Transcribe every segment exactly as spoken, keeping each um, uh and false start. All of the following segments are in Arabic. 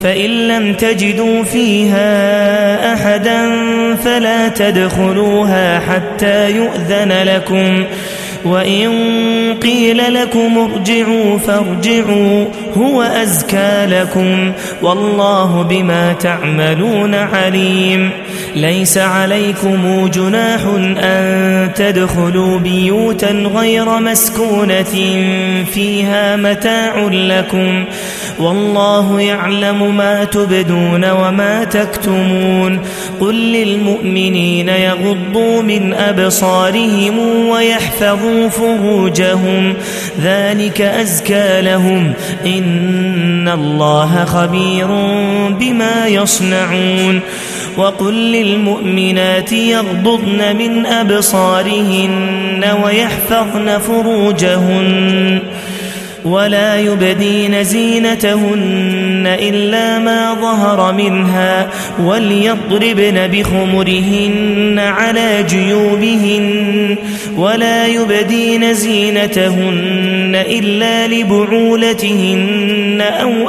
فإن لم تجدوا فيها أحدا فلا تدخلوها حتى يؤذن لكم وإن قيل لكم ارجعوا فارجعوا هو أزكى لكم والله بما تعملون عليم. ليس عليكم جناح أن تدخلوا بيوتا غير مسكونة فيها متاع لكم والله يعلم ما تبدون وما تكتمون. قل للمؤمنين يغضوا من أبصارهم ويحفظوا فروجهم ذلك أزكى لهم إن الله خبير بما يصنعون. وقل للمؤمنات يغضضن من أبصارهن ويحفظن فروجهن ولا يبدين زينتهن إلا ما ظهر منها وليضربن بخمرهن على جيوبهن ولا يبدين زينتهن إلا لبعولتهن أو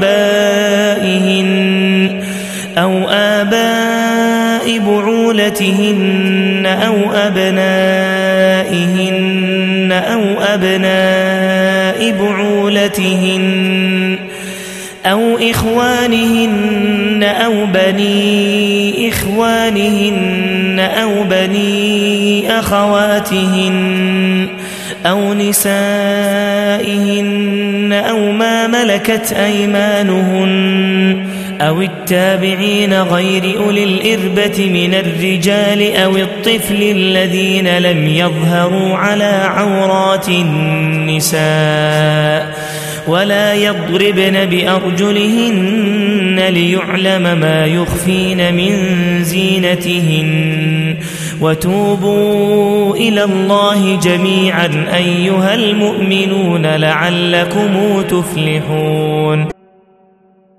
آبائهن أو آباء بعولتهن أو أبنائهن أو أبناء بعولتهن أو إخوانهن أو بني إخوانهن أو بني أخواتهن أو نسائهن أو ما ملكت أيمانهن أو التابعين غير أولي الإربة من الرجال أو الطفل الذين لم يظهروا على عورات النساء ولا يضربن بأرجلهن ليعلم ما يخفين من زينتهن. وتوبوا إلى الله جميعا أيها المؤمنون لعلكم تفلحون.